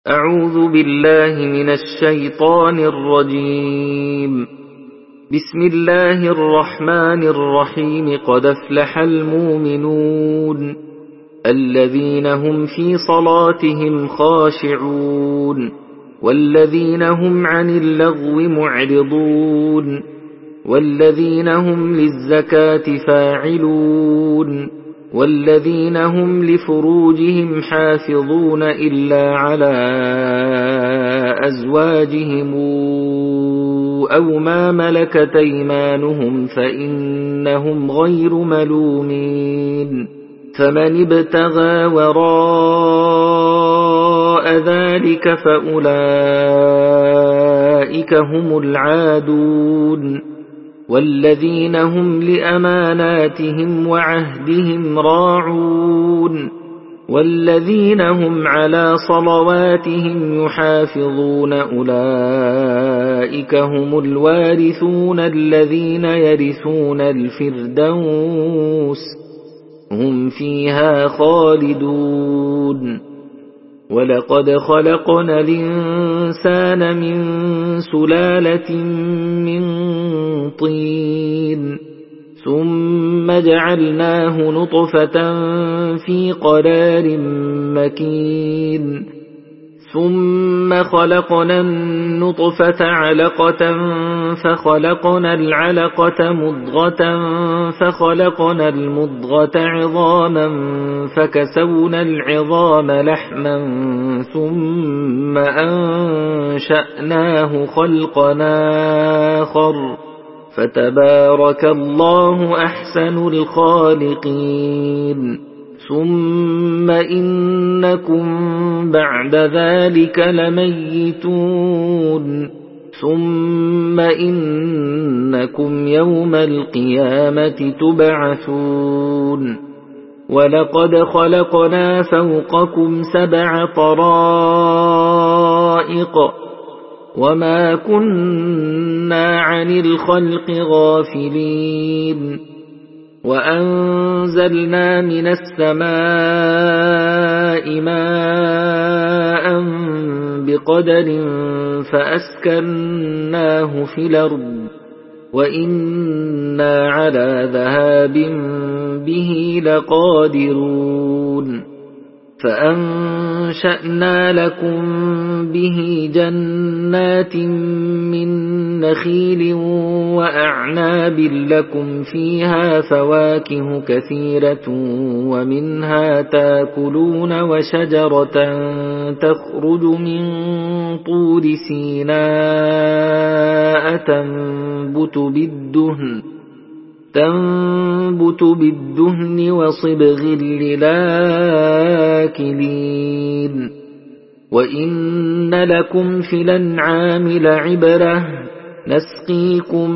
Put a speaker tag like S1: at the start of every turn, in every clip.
S1: أعوذ بالله من الشيطان الرجيم. بسم الله الرحمن الرحيم. قد أفلح المؤمنون الذين هم في صلاتهم خاشعون والذين هم عن اللغو معرضون والذين هم للزكاة فاعلون والذين هم لفروجهم حافظون إلا على أزواجهم أو ما ملكت أيمانهم فإنهم غير ملومين. فمن ابتغى وراء ذلك فأولئك هم العادون والذين هم لأماناتهم وعهدهم راعون والذين هم على صلواتهم يحافظون أولئك هم الوارثون الذين يرثون الفردوس هم فيها خالدون. ولقد خلقنا الإنسان من سلالة من طين ثم جعلناه نطفة في قرار مكين ثم خلقنا النطفة علقة فخلقنا العلقة مضغة فخلقنا المضغة عظاما فكسونا العظام لحما ثم أنشأناه خلقا آخر فتبارك الله أحسن الخالقين. ثم إنكم بعد ذلك لميتون ثم إنكم يوم القيامة تبعثون. ولقد خلقنا فوقكم 7 طرائق وما كنا عن الخلق غافلين. وأنزلنا من السماء ماء بقدر فأسكناه في الأرض وإنا على ذهاب به لقادرون. فأنشأنا لكم به جنات من نخيل وأعناب لكم فيها فواكه كثيرة ومنها تاكلون وشجرة تخرج من طور سيناء تنبت بالدهن وصبغ للآكلين. وإن لكم في الأنعام لعبرة نسقيكم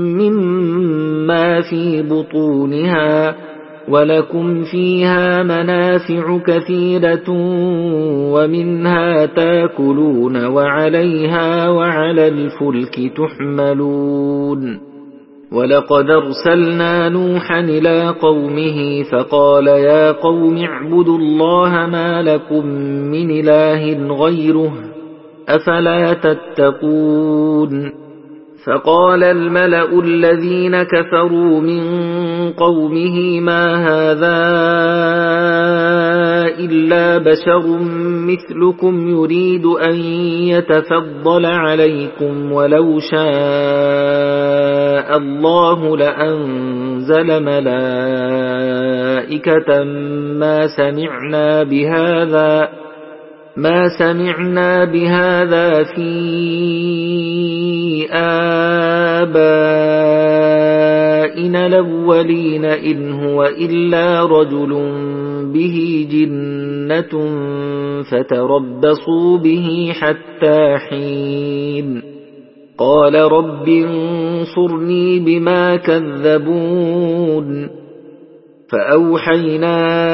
S1: مما في بطونها ولكم فيها منافع كثيرة ومنها تاكلون وعليها وعلى الفلك تحملون. ولقد أرسلنا نوحا إلى قومه فقال يا قوم اعبدوا الله ما لكم من إله غيره أفلا تتقون. فقال الملأ الذين كفروا من قومه ما هذا إلا بشر مثلكم يريد أن يتفضل عليكم ولو شاء الله لأنزل ملائكة ما سمعنا بهذا في آبائنا الأولين إن هو إلا رجل به جنة فتربصوا به حتى حين. قال رب انصرني بما كذبون. فأوحينا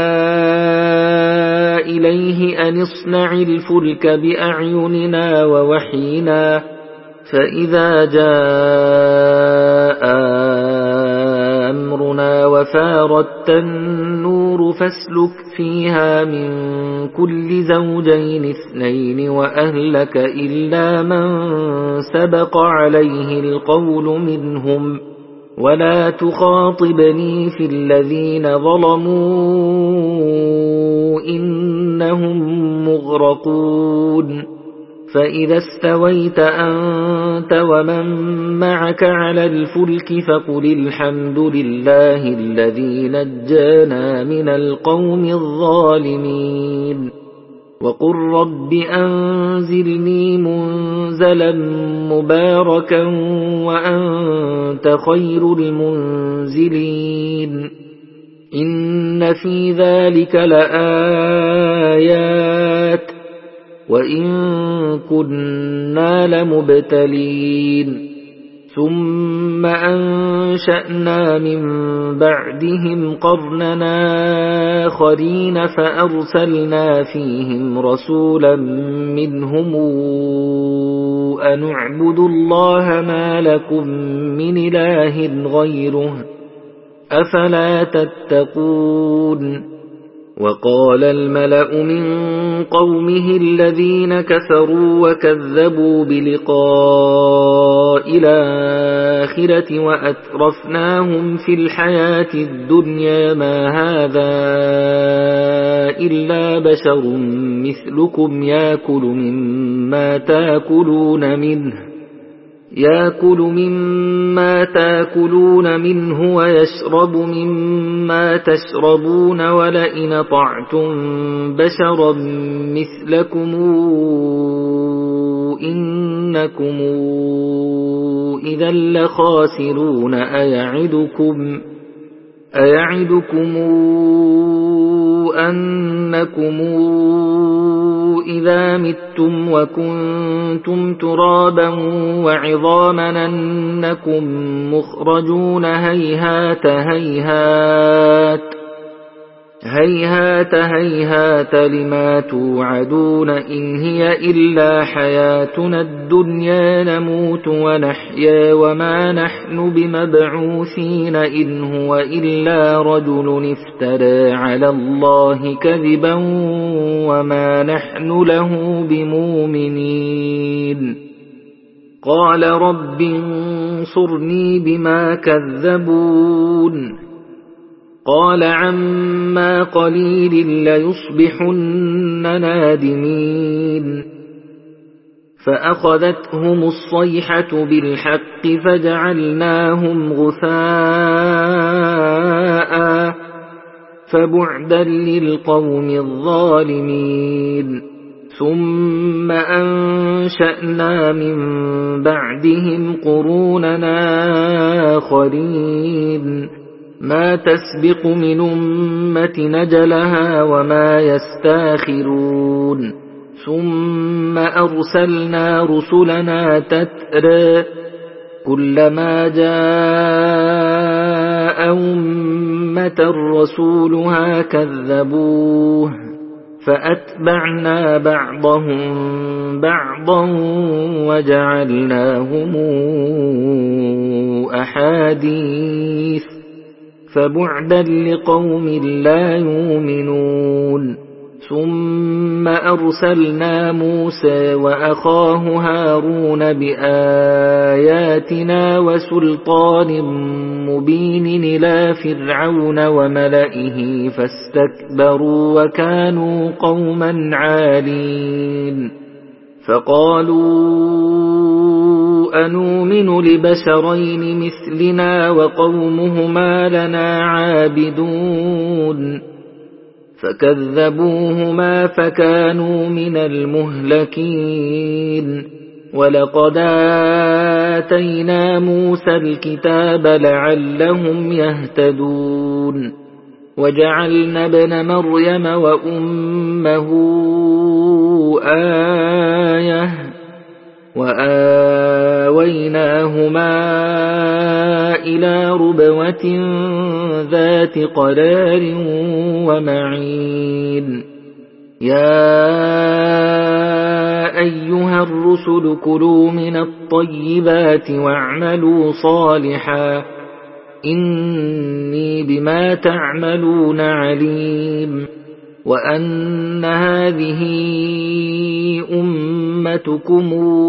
S1: إليه أن اصنع الفلك بأعيننا ووحينا فإذا جاء أمرنا وفارت النور الطور فاسلك فيها من كل زوجين 2 وأهلك إلا من سبق عليه القول منهم ولا تخاطبني في الذين ظلموا إنهم مغرقون فإذا استويت أنت ومن معك على الفلك فقل الحمد لله الذي نجانا من القوم الظالمين وقل رب أنزلني منزلا مباركا وأنت خير المنزلين إن في ذلك لآيات وإن كنا لمبتلين ثم أنشأنا من بعدهم قرننا آخرين فأرسلنا فيهم رسولا منهم أن اعبدوا الله ما لكم من إله غيره أفلا تتقون وقال الملأ من قومه الذين كفروا وكذبوا بلقاء الآخرة وأترفناهم في الحياة الدنيا ما هذا إلا بشر مثلكم يأكل مما تأكلون منه ويشرب مما تشربون ولئن طعتم بشرا مثلكم إنكم إذا لخاسرون أيعدكم أنكم إذا متم وكنتم ترابا وعظاما أنكم مخرجون هيهات هيهات لما توعدون إن هي إلا حياتنا الدنيا نموت ونحيا وما نحن بمبعوثين إن هو إلا رجل افترى على الله كذبا وما نحن له بمؤمنين قال رب انصرني بما كذبون قال عما قليل ليصبحن نادمين فأخذتهم الصيحة بالحق فجعلناهم غثاء فبعدا للقوم الظالمين ثم أنشأنا من بعدهم قروننا آخرين ما تسبق من أمة نجلها وما يستاخرون ثم أرسلنا رسلنا تترى كلما جاء أمة رسولها كذبوه فأتبعنا بعضهم بعضا وجعلناهم أحاديث فبعدا لقوم لا يؤمنون ثم أرسلنا موسى وأخاه هارون بآياتنا وسلطان مبين إلى فرعون وملئه فاستكبروا وكانوا قوما عالين فقالوا أنؤمن لبشرين مثلنا وقومهما لنا عابدون فكذبوهما فكانوا من المهلكين ولقد آتينا موسى الكتاب لعلهم يهتدون وجعلنا ابن مريم وأمه آية وآويناهما إلى ربوة ذات قرار ومعين يا أيها الرسل كلوا من الطيبات واعملوا صالحا إني بما تعملون عليم وأن هذه أمتكم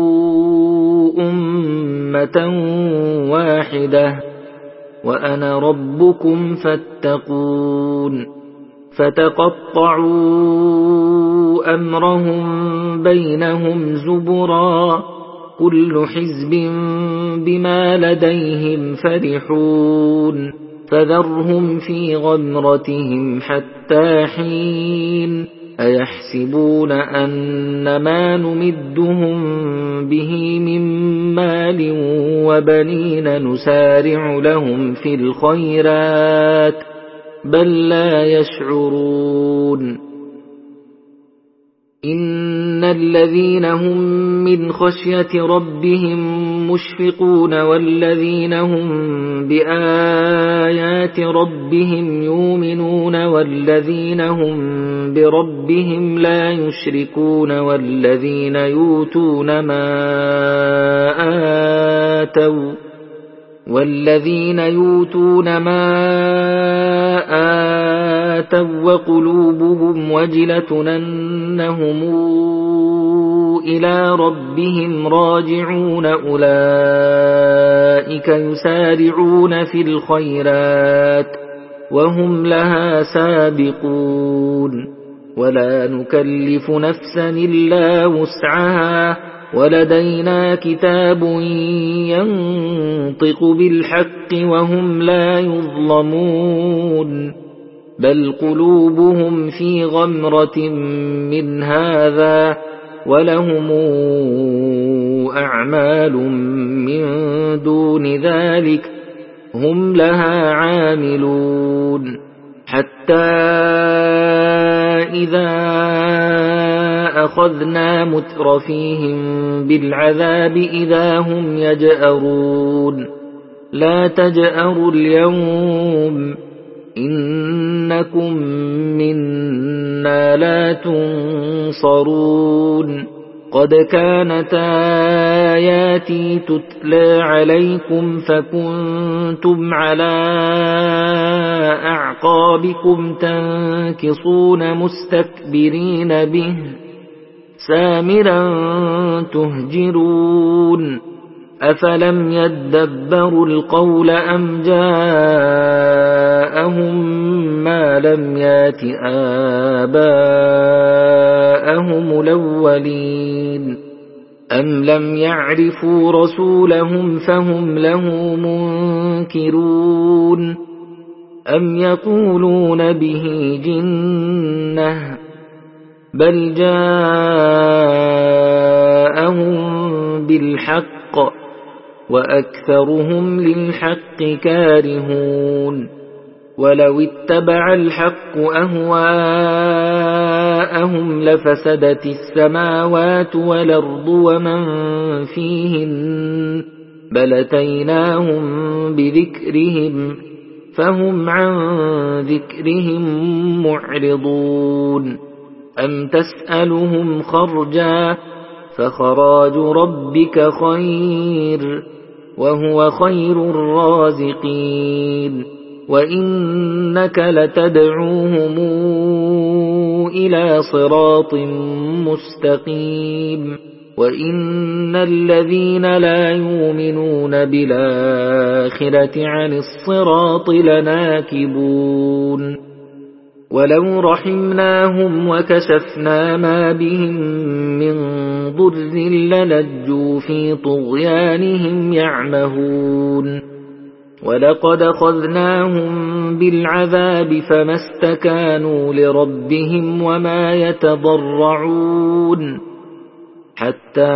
S1: أمة واحدة وأنا ربكم فاتقون فتقطعوا أمرهم بينهم زبرا كل حزب بما لديهم فرحون فذرهم في غمرتهم حتى حين أيحسبون أن ما نمدهم به من مال وبنين نسارع لهم في الخيرات بل لا يشعرون إن الذين هم من خشية ربهم مشفقون والذين هم بآيات ربهم يؤمنون والذين هم بربهم لا يشركون والذين يؤتون ما آتوا وقلوبهم وجلة أنهم إلى ربهم راجعون أولئك يسارعون في الخيرات وهم لها سابقون ولا نكلف نفسا إلا وسعها ولدينا كتاب ينطق بالحق وهم لا يظلمون بل قلوبهم في غمرة من هذا ولهم أعمال من دون ذلك هم لها عاملون حتى إذا أخذنا مترفيهم بالعذاب إذا هم يجأرون لا تجأروا اليوم إنكم منا لا تنصرون قد كانت آياتي تتلى عليكم فكنتم على أعقابكم تنكصون مستكبرين به سامرا تهجرون أفلم يدبروا القول أم جاءهم ما لم يات آباءهم الأولين أم لم يعرفوا رسولهم فهم له منكرون أم يقولون به جنة بل جاءهم بالحق وأكثرهم للحق كارهون ولو اتبع الحق أهواءهم لفسدت السماوات والأرض ومن فيهن بل أتيناهم بذكرهم فهم عن ذكرهم معرضون أم تسألهم خرجا فخراج ربك خير وهو خير الرازقين وإنك لتدعوهم إلى صراط مستقيم وإن الذين لا يؤمنون بالآخرة عن الصراط لناكبون ولو رحمناهم وكشفنا ما بهم من ضر للجوا في طغيانهم يعمهون ولقد أخذناهم بالعذاب فما استكانوا لربهم وما يتضرعون حتى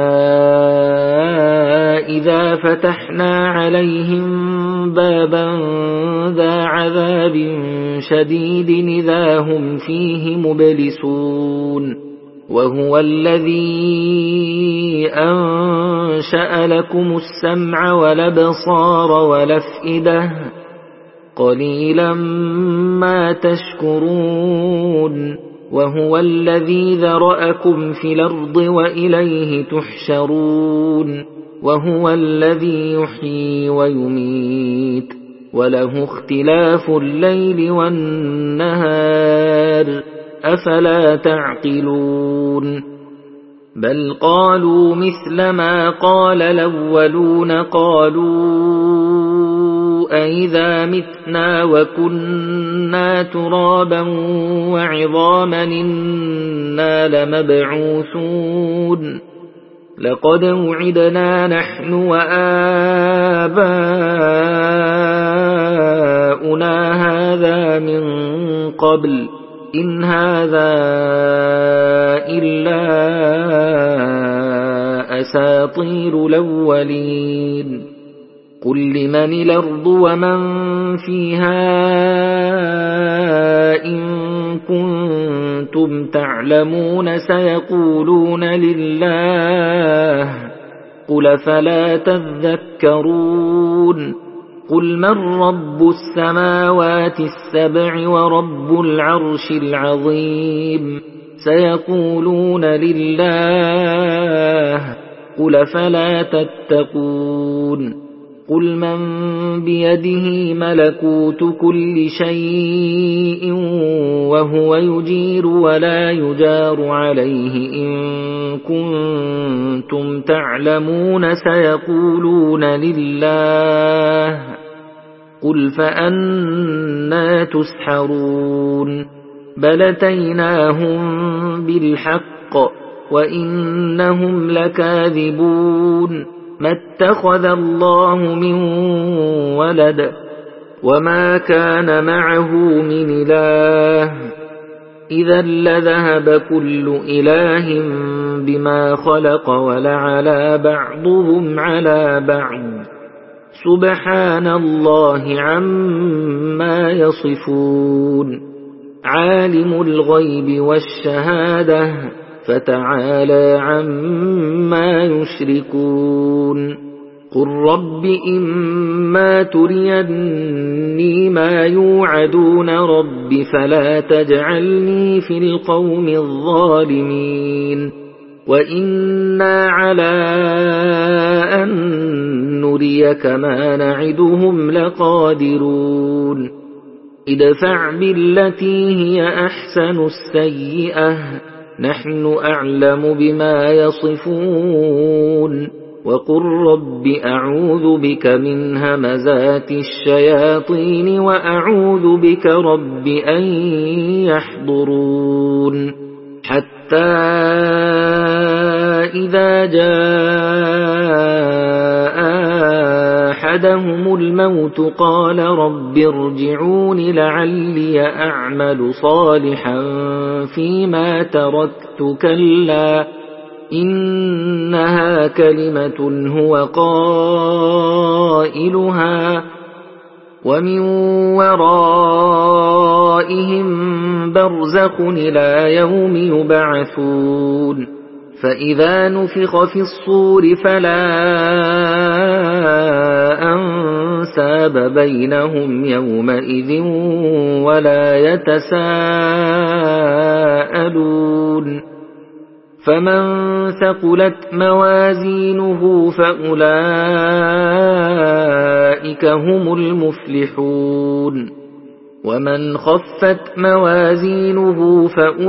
S1: إذا فتحنا عليهم بابا ذا عذاب شديد إذا هم فيه مبلسون وهو الذي أنشأ لكم السمع والأبصار والأفئدة قليلا ما تشكرون وهو الذي ذرأكم في الأرض وإليه تحشرون وهو الذي يحيي ويميت وله اختلاف الليل والنهار أفلا تعقلون بل قالوا مثل ما قال الأولون قالوا أئذا متنا وكنا ترابا وعظاما إنا لمبعوثون لقد وعدنا نحن وآباؤنا هذا من قبل إن هذا إلا أساطير الأولين قل لمن الأرض ومن فيها إن كنتم تعلمون سيقولون لله قل فلا تذكرون قل من رب السماوات السبع ورب العرش العظيم سيقولون لله قل فلا تتقون قل من بيده ملكوت كل شيء وهو يجير ولا يجار عليه إن كنتم تعلمون سيقولون لله قل فأنى تسحرون بل أتيناهم بالحق وإنهم لكاذبون ما اتخذ الله من ولد وما كان معه من إله إذا لذهب كل إله بما خلق ولعلى بعضهم على بعض سبحان الله عما يصفون عالم الغيب والشهادة فتعالى عما يشركون قل رب إما تريني ما يوعدون رب فلا تجعلني في القوم الظالمين وإنا على أن نريك ما نعدهم لقادرون ادفع بالتي هي أحسن السيئة نحن أعلم بما يصفون وقل رب أعوذ بك من همزات الشياطين وأعوذ بك رب أن يحضرون حتى إذا جاء أحدهم الموت قال رب ارجعون لعلي أعمل صالحا فيما تركت كلا إنها كلمة هو قائلها ومن ورائهم برزخ إلى يوم يبعثون فإذا نفخ في الصور فلا أنساب بينهم يومئذ ولا يتساءلون فمن ثقلت موازينه فأولئك هم المفلحون ومن خفت موازينه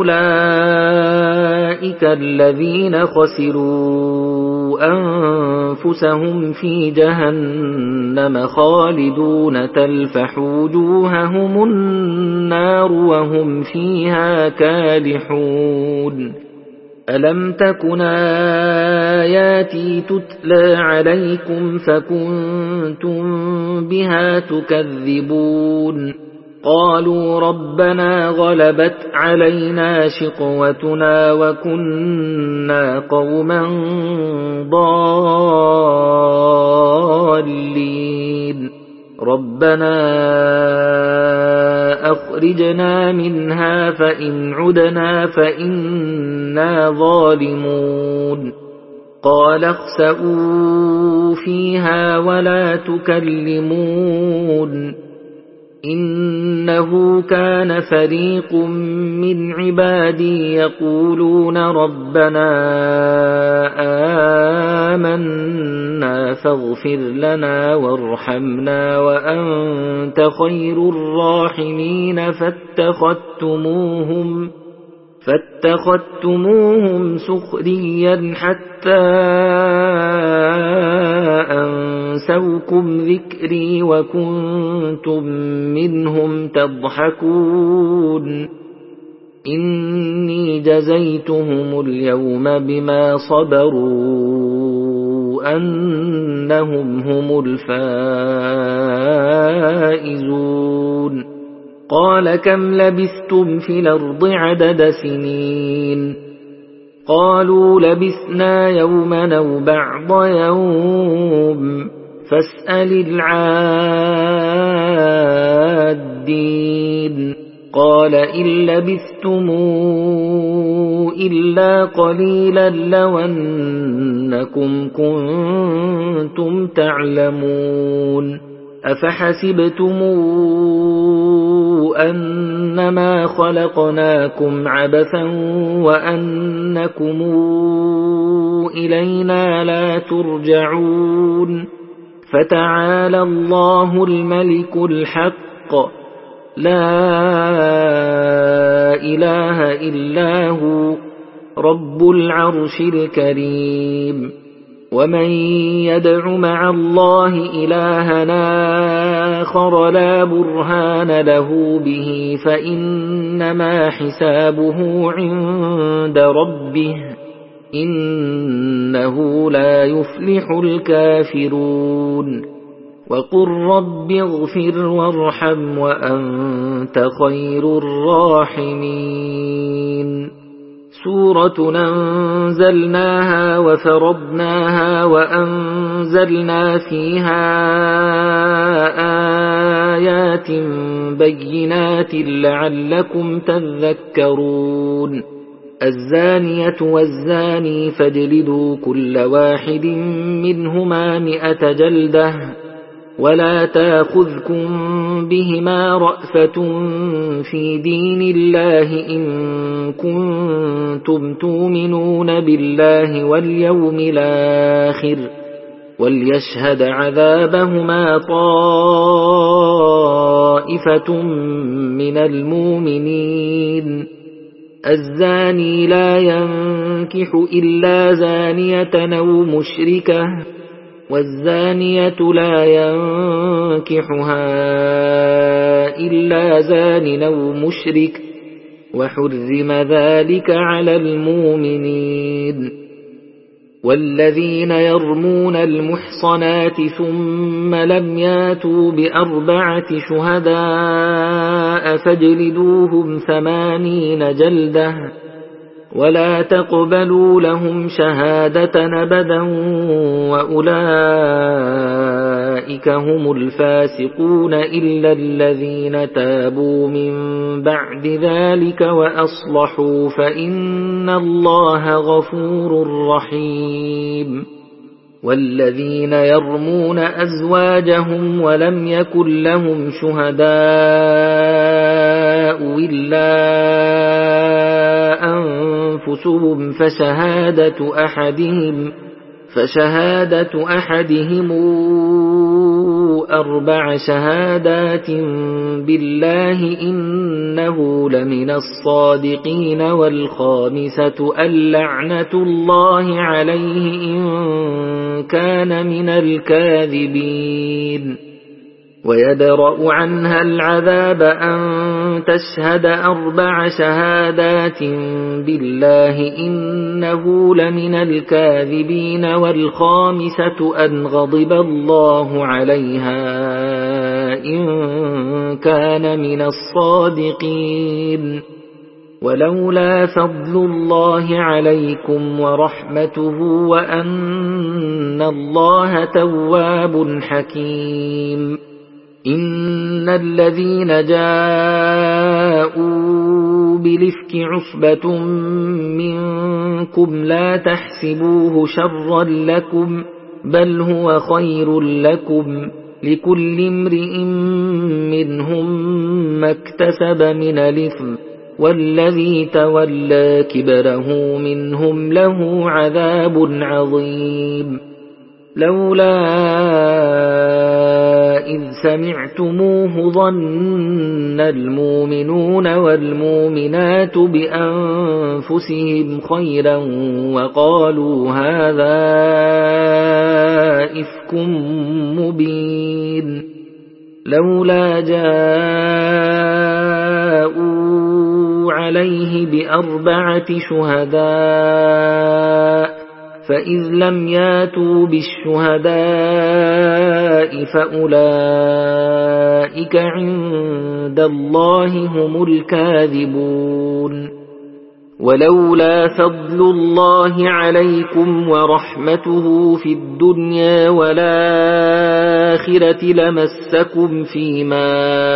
S1: فأولئك الذين خسروا أنفسهم في جهنم خالدون تلفح وجوههم النار وهم فيها كالحون ألم تكن آياتي تتلى عليكم فكنتم بها تكذبون قالوا ربنا غلبت علينا شقوتنا وكنا قوما ضالين ربنا أخرجنا منها فإن عدنا فإنا ظالمون قال اخسئوا فيها ولا تكلمون إنه كان فريق من عبادي يقولون ربنا آمنا فاغفر لنا وارحمنا وأنت خير الراحمين فاتخذتموهم سخريا حتى أنسوكم ذكري وكنتم منهم تضحكون إني جزيتهم اليوم بما صبروا أنهم هم الفائزون قال كم لبثتم في الأرض عدد سنين قالوا لبثنا يوما أو بعض يوم فاسأل العادين قال إن لبثتم إلا قليلا لو أنكم كنتم تعلمون أفحسبتم أنما خلقناكم عبثا وأنكم إلينا لا ترجعون فتعالى الله الملك الحق لا إله إلا هو رب العرش الكريم ومن يدع مع الله إلهنا آخر لا برهان له به فإنما حسابه عند ربه إنه لا يفلح الكافرون وقل رب اغفر وارحم وأنت خير الراحمين سورة أنزلناها وفرضناها وأنزلنا فيها آيات بينات لعلكم تذكرون الزانية والزاني فاجلدوا كل واحد منهما 100 جلدة ولا تأخذكم بهما رأفة في دين الله إن كنتم تؤمنون بالله واليوم الآخر وليشهد عذابهما طائفة من المؤمنين الزاني لا ينكح إلا زانية أو مشركة والزانية لا ينكحها إلا زان أو مشرك وحرم ذلك على المؤمنين والذين يرمون المحصنات ثم لم ياتوا ب4 شهداء فاجلدوهم 80 جلدة ولا تقبلوا لهم شهادة أبدا وأولئك هم الفاسقون إلا الذين تابوا من بعد ذلك وأصلحوا فإن الله غفور رحيم والذين يرمون أزواجهم ولم يكن لهم شهداء إلا أنفسهم فشهادة أحدهم 4 شهادات بالله إنه لمن الصادقين والخامسة اللعنة الله عليه إن كان من الكاذبين ويدرأ عنها العذاب أن تشهد 4 شهادات بالله إنه لمن الكاذبين والخامسة أن غضب الله عليها إن كان من الصادقين ولولا فضل الله عليكم ورحمته وأن الله تواب حكيم إن الذين جاءوا بالإفك عصبة منكم لا تحسبوه شرا لكم بل هو خير لكم لكل امرئ منهم ما اكتسب من الإثم والذي تولى كبره منهم له عذاب عظيم لولا إذ سمعتموه ظن المؤمنون والمؤمنات بأنفسهم خيرا وقالوا هذا إفك مبين لولا جاءوا عليه بأربعة شهداء فإذ لم ياتوا بالشهداء فأولئك عند الله هم الكاذبون ولولا فضل الله عليكم ورحمته في الدنيا والآخرة لمسكم فيما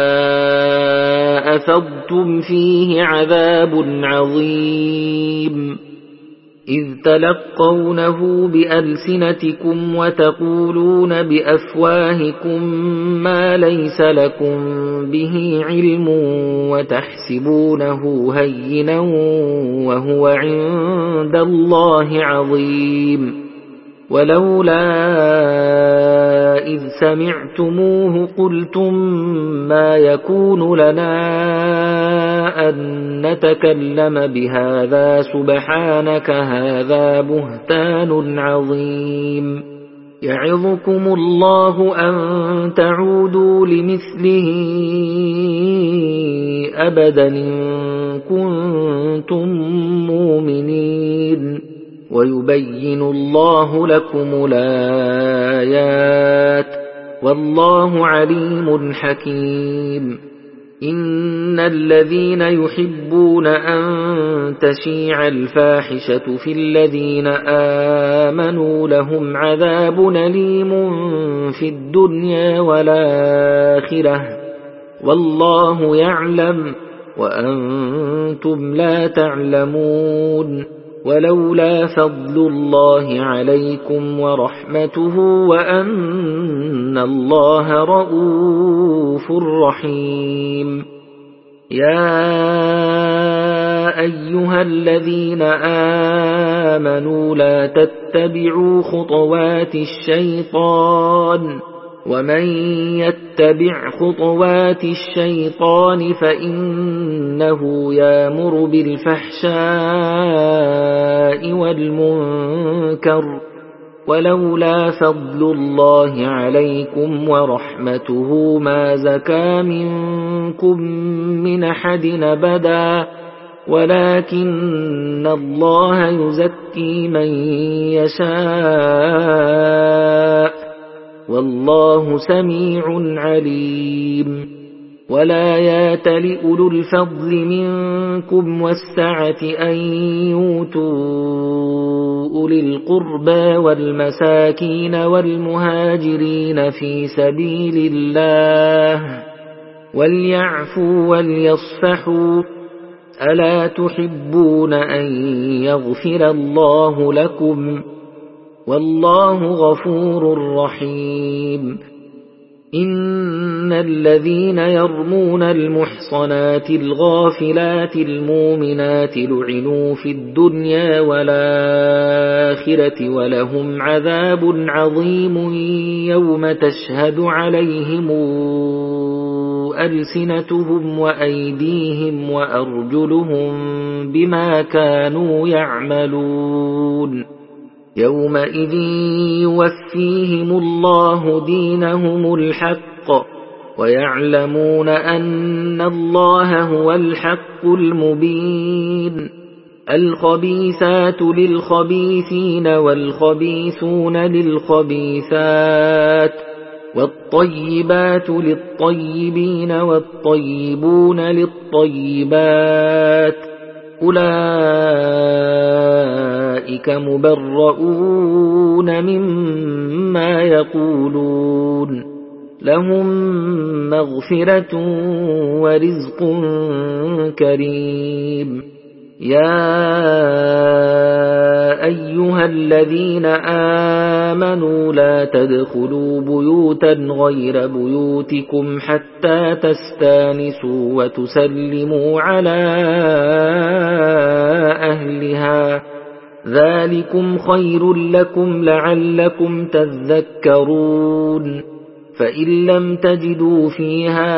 S1: أفضتم فيه عذاب عظيم إذ تلقونه بألسنتكم وتقولون بأفواهكم ما ليس لكم به علم وتحسبونه هينا وهو عند الله عظيم ولولا إذ سمعتموه قلتم ما يكون لنا أن نتكلم بهذا سبحانك هذا بهتان عظيم يعظكم الله أن تعودوا لمثله أبدا إن كنتم مؤمنين ويبين الله لكم الآيات والله عليم حكيم إن الذين يحبون أن تشيع الفاحشة في الذين آمنوا لهم عذاب أليم في الدنيا والآخرة والله يعلم وأنتم لا تعلمون ولولا فضل الله عليكم ورحمته وأن الله رؤوف رحيم يا أيها الذين آمنوا لا تتبعوا خطوات الشيطان ومن يتبع خطوات الشيطان فإنه يأمر بالفحشاء والمنكر ولولا فضل الله عليكم ورحمته ما زكى منكم من أحد أبدا ولكن الله يزكي من يشاء والله سميع عليم ولا يأتل أولو الفضل منكم والسعة أن يؤتوا أولي القربى والمساكين والمهاجرين في سبيل الله وليعفوا وليصفحوا ألا تحبون أن يغفر الله لكم والله غفور رحيم إن الذين يرمون المحصنات الغافلات المؤمنات لعنوا في الدنيا والآخرة ولهم عذاب عظيم يوم تشهد عليهم ألسنتهم وأيديهم وأرجلهم بما كانوا يعملون يومئذ يوفيهم الله دينهم الحق ويعلمون أن الله هو الحق المبين الخبيثات للخبيثين والخبيثون للخبيثات والطيبات للطيبين والطيبون للطيبات أولئك مبرؤون مما يقولون لهم مغفرة ورزق كريم يا أيها الذين آمنوا لا تدخلوا بيوتا غير بيوتكم حتى تستانسوا وتسلموا على أهلها ذلكم خير لكم لعلكم تذكرون فإن لم تجدوا فيها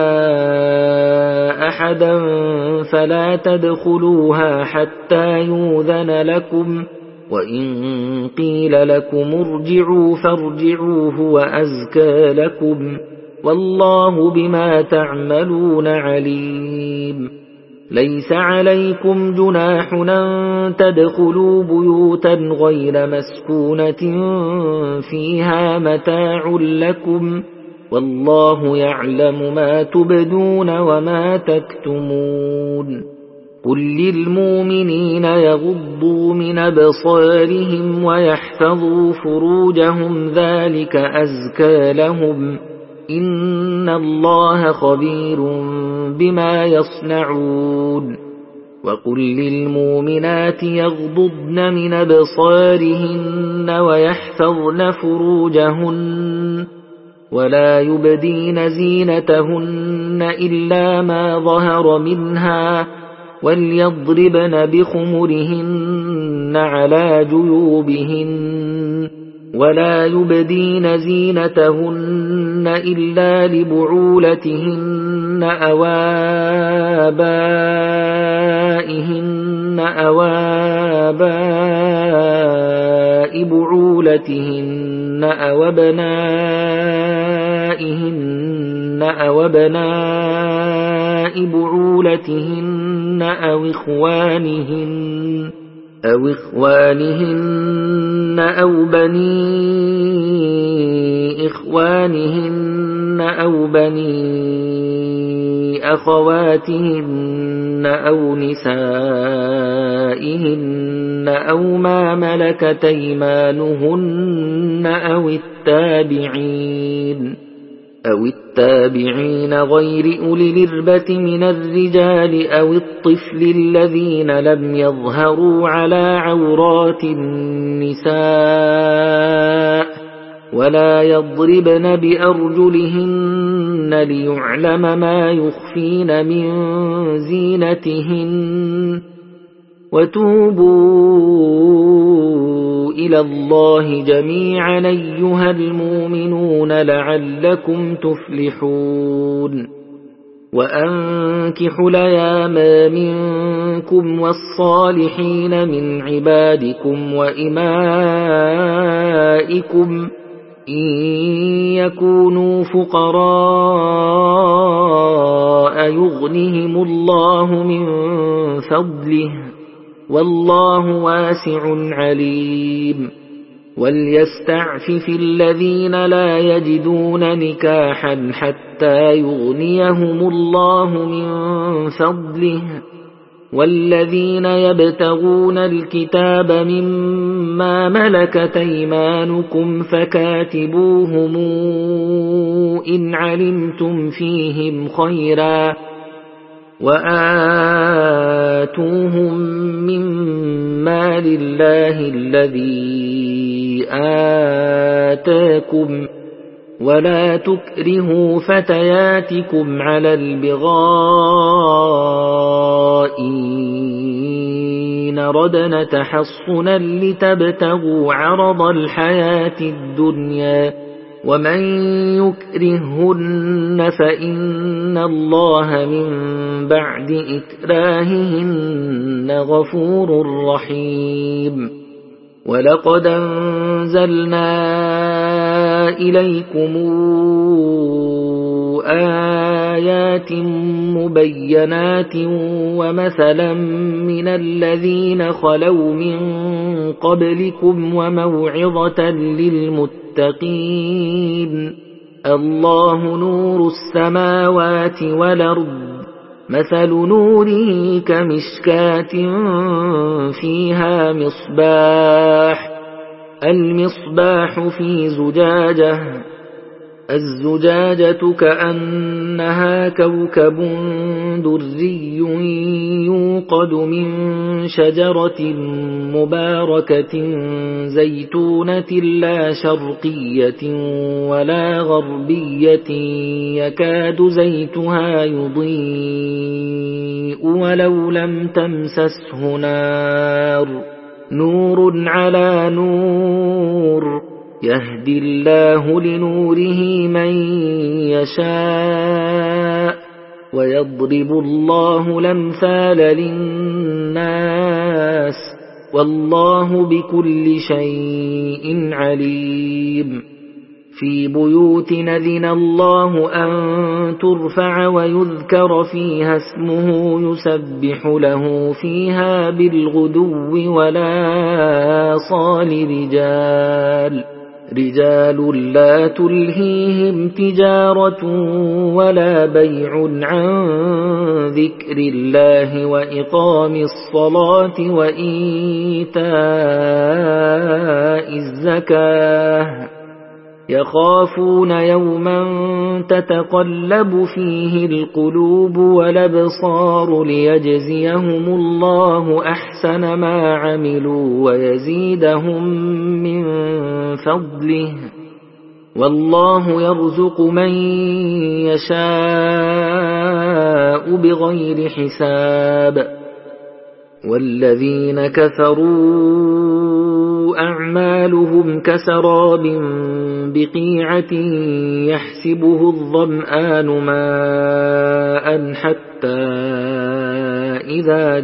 S1: أحدا فلا تدخلوها حتى يؤذن لكم وإن قيل لكم ارجعوا فارجعوا هو أزكى لكم والله بما تعملون عليم ليس عليكم جناح أن تدخلوا بيوتا غير مسكونة فيها متاع لكم والله يعلم ما تبدون وما تكتمون قل للمؤمنين يغضوا من أبصارهم ويحفظوا فروجهم ذلك أزكى لهم إن الله خبير بما يصنعون وقل للمؤمنات يغضضن من أبصارهن ويحفظن فروجهن ولا يبدين زينتهن إلا ما ظهر منها وليضربن بخمرهن على جيوبهن ولا يبدين زينتهن إلا لبعولتهن أو آبائهن بعولتهن أو أبنائهن أو أبناء بعولتهن أو إخوانهن أو بني إخوانهن أو بني أخواتهن أو نسائهن أو ما ملكت أيمانهن أو التابعين غير أولي الإربة من الرجال أو الطفل الذين لم يظهروا على عورات النساء ولا يضربن بأرجلهن ليعلم ما يخفين من زينتهن وتوبوا إلى الله جميعا أيها المؤمنون لعلكم تفلحون وأنكحوا الأيام منكم والصالحين من عبادكم وإمائكم إن يكونوا فقراء يغنهم الله من فضله والله واسع عليم وليستعفف الذين لا يجدون نكاحا حتى يغنيهم الله من فضله والذين يبتغون الكتاب مما ملكت أيمانكم فكاتبوهم إن علمتم فيهم خيرا وآتوهم مما لله الذي آتاكم ولا تكرهوا فتياتكم على البغاء إن ردنا تحصنا لتبتغوا عرض الحياة الدنيا ومن يكرهن فإن الله من بعد إكراههن غفور رحيم ولقد أنزلنا إليكم آيات مبينات ومثلا من الذين خلوا من قبلكم وموعظة للمتقين الله نور السماوات والأرض مثل نوره كمشكاة فيها مصباح المصباح في زجاجة الزجاجة كأنها كوكب دري يوقد من شجرة مباركة زيتونة لا شرقية ولا غربية يكاد زيتها يضيء ولو لم تمسسه نار نور على نور يهدي الله لنوره من يشاء ويضرب الله الأمثال للناس والله بكل شيء عليم في بيوت أذن الله أن ترفع ويذكر فيها اسمه يسبح له فيها بالغدو والآصال رجال لا تلهيهم تجارة ولا بيع عن ذكر الله وإقام الصلاة وإيتاء الزكاة يخافون يوما تتقلب فيه القلوب والأبصار ليجزيهم الله أحسن ما عملوا ويزيدهم من فضله والله يرزق من يشاء بغير حساب والذين كفروا أعمالهم كسراب بقيعة يحسبه الظمآن ماء حتى إذا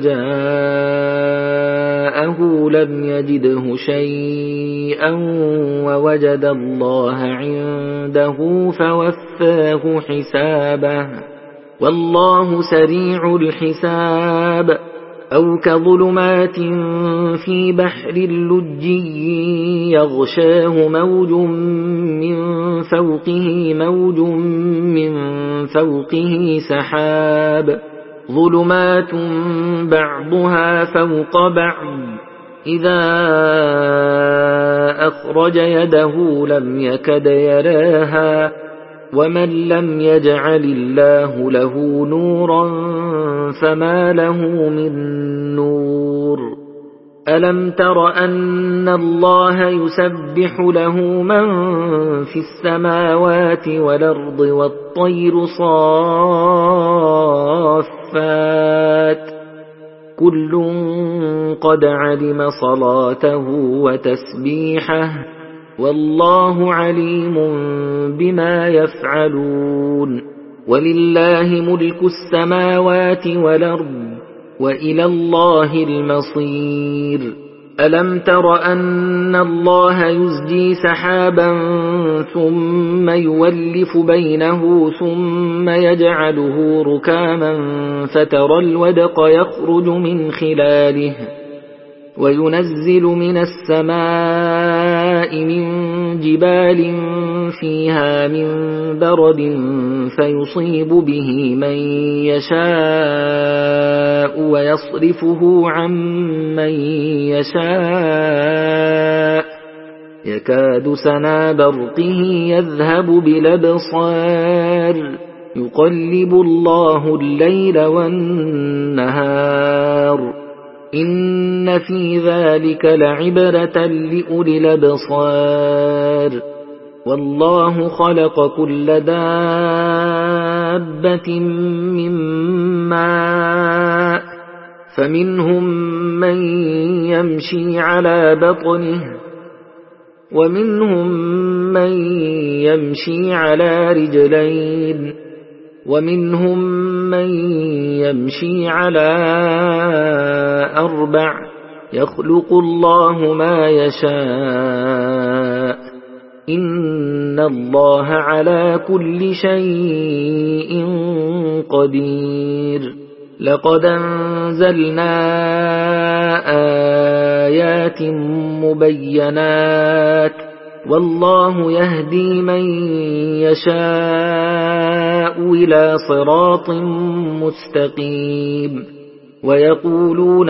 S1: جاءه لم يجده شيئا ووجد الله عنده فوفاه حسابه والله سريع الحساب أو كظلمات في بحر لجي يغشاه موج من فوقه موج من فوقه سحاب ظلمات بعضها فوق بعض إذا أخرج يده لم يكد يراها ومن لم يجعل الله له نورا فما له من نور ألم تر أن الله يسبح له من في السماوات والأرض والطير صافات كل قد علم صلاته وتسبيحه والله عليم بما يفعلون ولله ملك السماوات والأرض وإلى الله المصير ألم تر أن الله يزجي سحابا ثم يولف بينه ثم يجعله ركاما فترى الودق يخرج من خلاله وينزل من السماء من جبال فيها من برد فيصيب به من يشاء ويصرفه عن من يشاء يكاد سنا برقه يذهب بالأبصار يقلب الله الليل والنهار إن في ذلك لعبرة لأولي الأبصار والله خلق كل دابة من ماء فمنهم من يمشي على بطنه ومنهم من يمشي على رجلين ومنهم من يمشي على أربع يخلق الله ما يشاء إن الله على كل شيء قدير لقد أنزلنا آيات مبينات والله يهدي من يشاء إلى صراط مستقيم ويقولون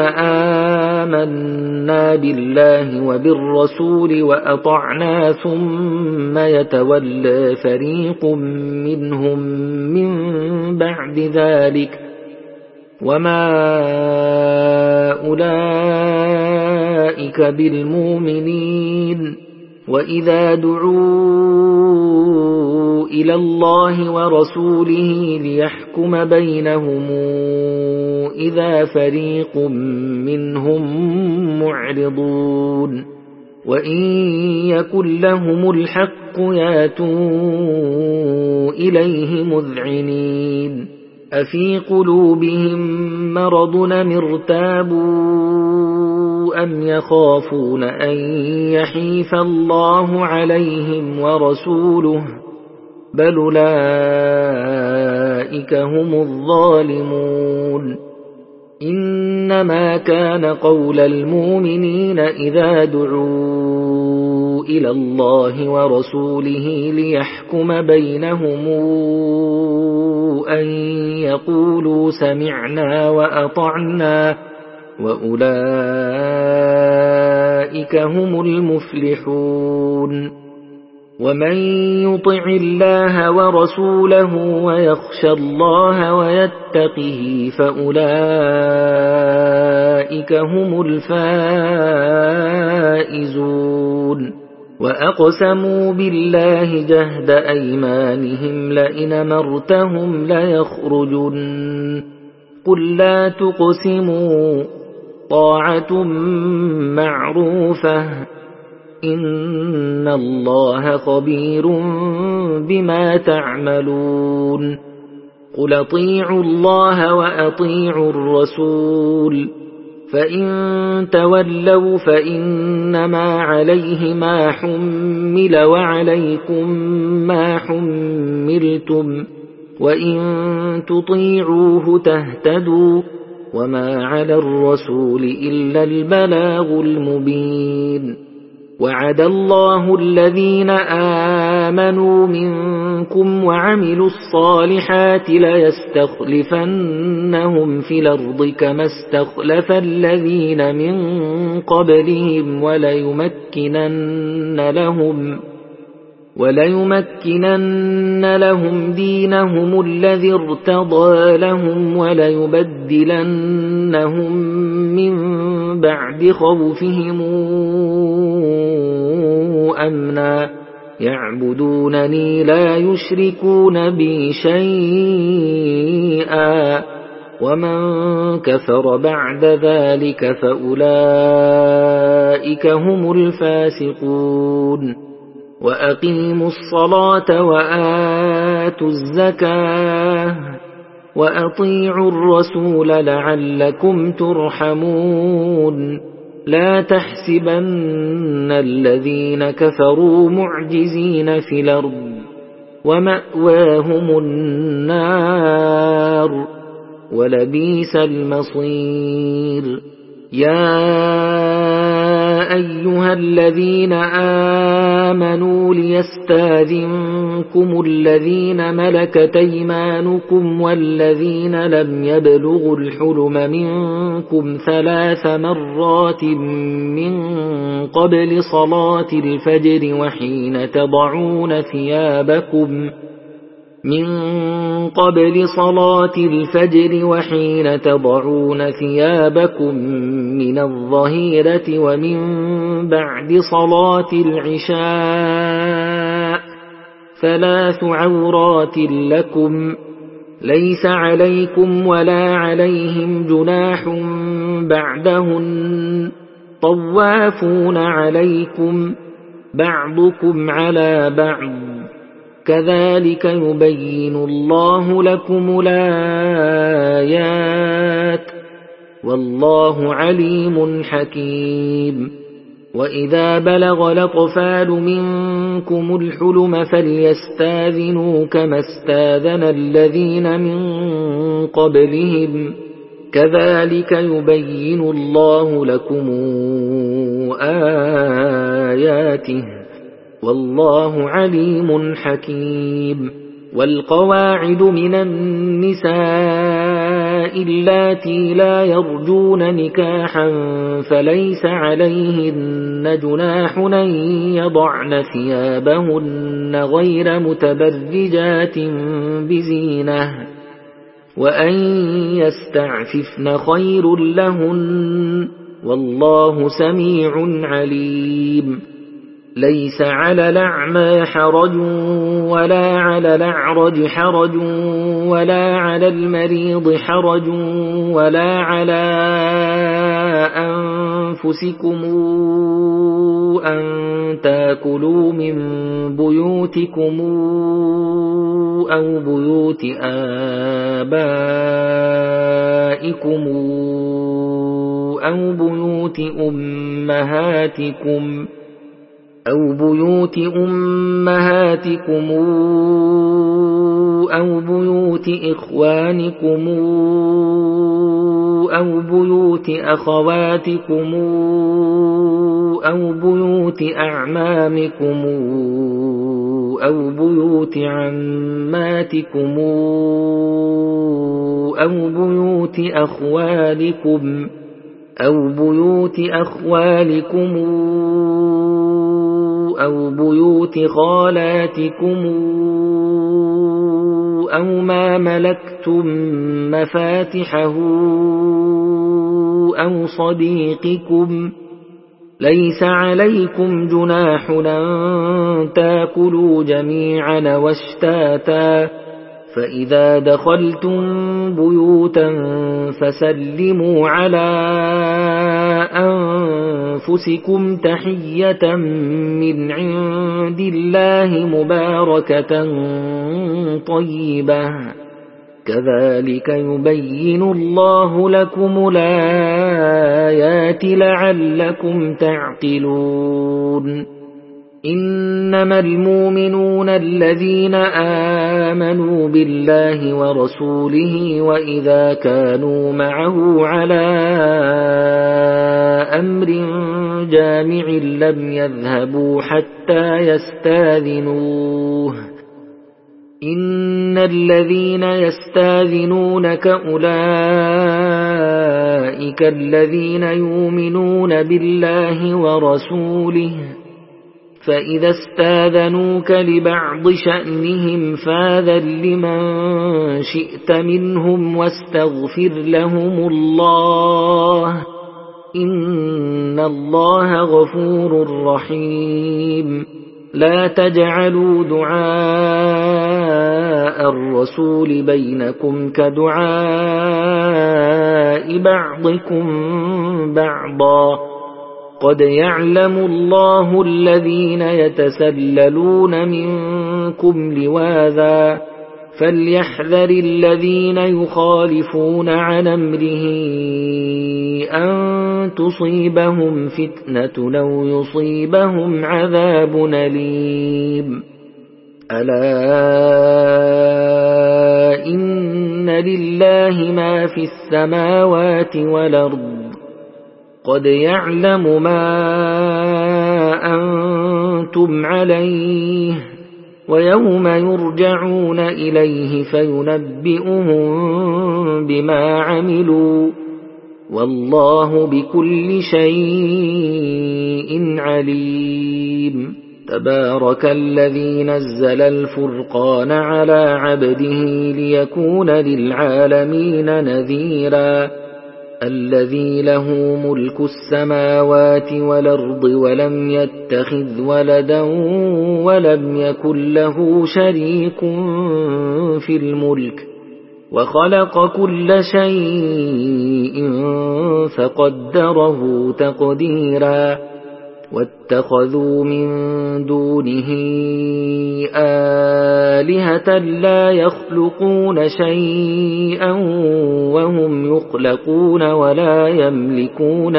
S1: آمنا بالله وبالرسول وأطعنا ثم يتولى فريق منهم من بعد ذلك وما أولئك بالمؤمنين وإذا دعوا إلى الله ورسوله ليحكم بينهم إذا فريق منهم معرضون وإن يكن لهم الحق ياتوا إليه مذعنين أفي قلوبهم مرض أم ارتابوا أم يخافون أن يحيف الله عليهم ورسوله بل أولئك هم الظالمون إنما كان قول المؤمنين إذا دعوا إلى الله ورسوله ليحكم بينهم أن يقولوا سمعنا وأطعنا وأولئك هم المفلحون ومن يطع الله ورسوله ويخشى الله ويتقه فأولئك هم الفائزون وأقسموا بالله جهد أيمانهم لئن أمرتهم ليخرجن قل لا تقسموا طاعة معروفة إن الله خبير بما تعملون قل أطيعوا الله وأطيعوا الرسول فإن تولوا فإنما عليه ما حمل وعليكم ما حملتم وإن تطيعوه تهتدوا وما على الرسول إلا البلاغ المبين وعد الله الذين آمنوا منكم وعملوا الصالحات ليستخلفنهم في الأرض كما استخلف الذين من قبلهم وليمكنن لهم دينهم الذي ارتضى لهم وليبدلنهم من بعد خوفهم أمنا يعبدونني لا يشركون بي شيئا ومن كفر بعد ذلك فأولئك هم الفاسقون وأقيموا الصلاة وآتوا الزكاة وأطيعوا الرسول لعلكم ترحمون لا تحسبن الذين كفروا معجزين في الأرض ومأواهم النار ولبئس المصير يا أيها الذين آمنوا ليستاذنكم الذين ملكت أيمانكم والذين لم يبلغوا الحلم منكم 3 مرات من قبل صلاة الفجر وحين تضعون ثيابكم من الظهيرة ومن بعد صلاة العشاء 3 عورات لكم ليس عليكم ولا عليهم جناح بعدهن طوافون عليكم بعضكم على بعض كذلك يبين الله لكم الآيات والله عليم حكيم وإذا بلغ الأطفال منكم الحلم فليستاذنوا كما استاذن الذين من قبلهم كذلك يبين الله لكم آياته والله عليم حكيم والقواعد من النساء اللاتي لا يرجون نكاحا فليس عليهن جناح أن يضعن ثيابهن غير متبرجات بزينة وأن يستعففن خير لهن والله سميع عليم ليس على الأعمى حرج ولا على الأعرج حرج ولا على المريض حرج ولا على أنفسكم أن تأكلوا من بيوتكم أو بيوت آبائكم أو بيوت أمهاتكم أو بيوت إخوانكم أو بيوت أخواتكم أو بيوت أعمامكم أو بيوت عماتكم أو بيوت أخوالكم أو بيوت خالاتكم أو ما ملكتم مفاتحه أو صديقكم. ليس عليكم جناح أن تأكلوا جميعا واشتاتا، فإذا دخلتم بيوتا فسلموا على أنفسكم تحية من عند الله مباركة طيبة، كذلك يبين الله لكم الآيات لعلكم تعقلون. إنما المؤمنون الذين آمنوا بالله ورسوله وإذا كانوا معه على أمر جامع لم يذهبوا حتى يستاذنوه. إن الذين يستاذنونك أولئك الذين يؤمنون بالله ورسوله، فإذا استاذنوك لبعض شأنهم فاذن لمن شئت منهم واستغفر لهم الله، إن الله غفور رحيم. لا تجعلوا دعاء الرسول بينكم كدعاء بعضكم بعضا، قد يعلم الله الذين يتسللون منكم لواذا، فليحذر الذين يخالفون عن أمره أن تصيبهم فتنة أو يصيبهم عذاب أليم. ألا إن لله ما في السماوات والأرض، قد يعلم ما أنتم عليه، ويوم يرجعون إليه فينبئهم بما عملوا، والله بكل شيء عليم. تبارك الذي نزل الفرقان على عبده ليكون للعالمين نذيرا، الذي له ملك السماوات والأرض ولم يتخذ ولدا ولم يكن له شريك في الملك، وخلق كل شيء فقدره تقديرا. واتخذوا من دونه آلهة لا يخلقون شيئا وهم يخلقون ولا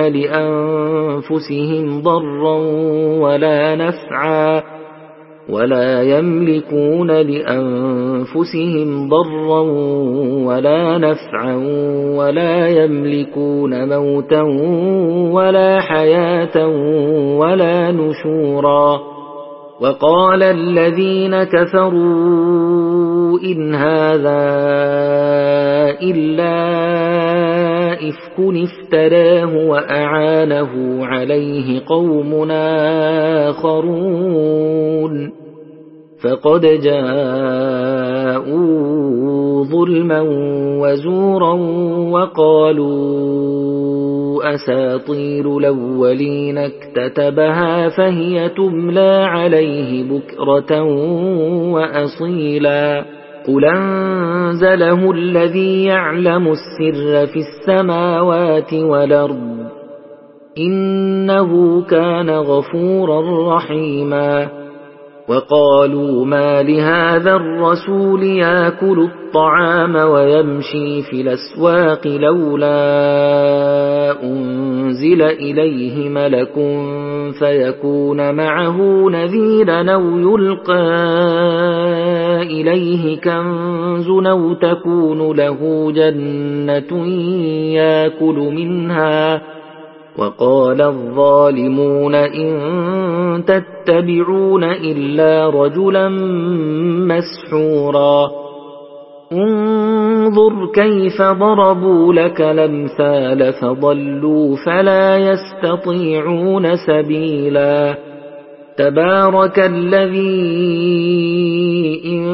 S1: يملكون لأنفسهم ضرا ولا نفعا ولا يملكون موتا ولا حياة ولا نشورا. وقال الذين كفروا إن هذا إلا إفك افتراه وأعانه عليه قوم آخرون، فقد جاءوا ظلما وزورا وقالوا أساطير الأولين اكتتبها فهي تملى عليه بكرة وأصيلا قل أنزله الذي يعلم السر في السماوات والأرض إنه كان غفورا رحيما وقالوا ما لهذا الرسول يأكل الطعام ويمشي في الأسواق لولا أنزل إليه ملك فيكون معه نذيرا أو يلقى إليه كنز أو تكون له جنة يأكل منها وقال الظالمون إن تتبعون إلا رجلا مسحورا انظر كيف ضربوا لك الأمثال فضلوا فلا يستطيعون سبيلا تبارك الذي إن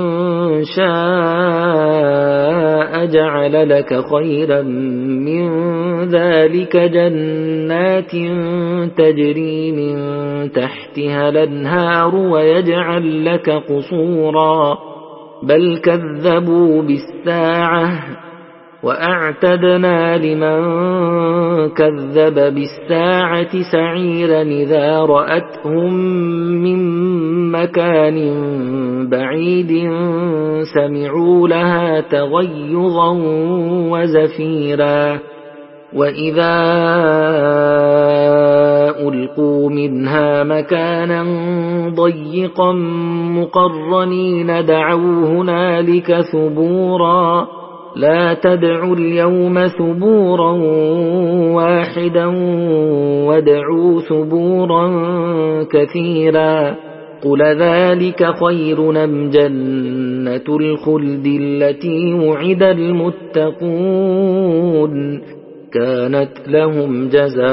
S1: شاء جعل لك خيرا من ذلك جنات تجري من تحتها الأنهار ويجعل لك قصورا بل كذبوا بالساعة وأعتدنا لمن كذب بالساعة سعيرا إذا رأتهم من مكان بعيد سمعوا لها تغيظا وزفيرا وإذا ألقوا منها مكانا ضيقا مقرنين دعوا هنالك ثبورا لا تدعوا اليوم ثبورا واحدا وادعوا ثبورا كثيرا قل ذلك خير أم جنة الخلد التي وعد المتقون كانت لهم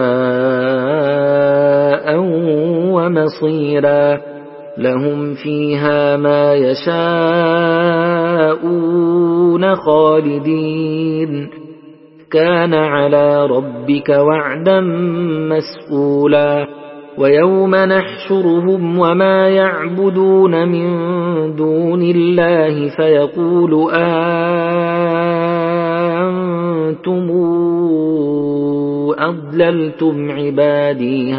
S1: جزاء ومصيرا لهم فيها ما يشاءون خالدين كان على ربك وعدا مسئولا ويوم نحشرهم وما يعبدون من دون الله فيقول أنتم أضللتم عبادي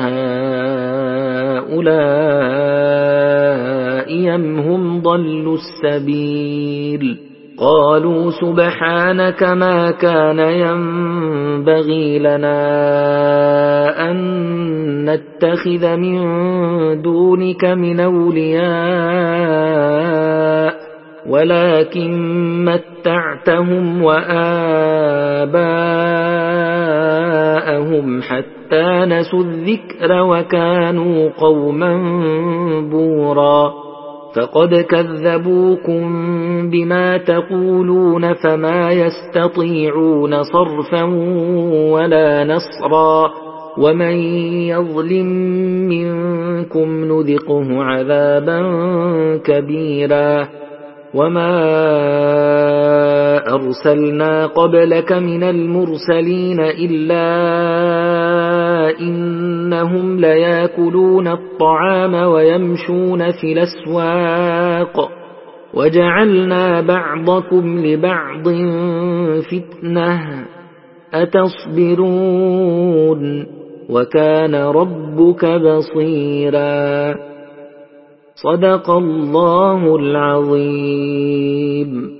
S1: هؤلاء أم هم ضلوا السبيل قالوا سبحانك ما كان ينبغي لنا أن نتخذ من دونك من أولياء ولكن متعتهم وآباءهم حتى نسوا الذكر وكانوا قوما بورا فقد كذبوكم بما تقولون فما يستطيعون صرفا ولا نصرا ومن يظلم منكم نذقه عذابا كبيرا وما أرسلنا قبلك من المرسلين إلا إنهم ليأكلون الطعام ويمشون في الأسواق وجعلنا بعضكم لبعض فتنة أتصبرون وكان ربك بصيرا صدق الله العظيم.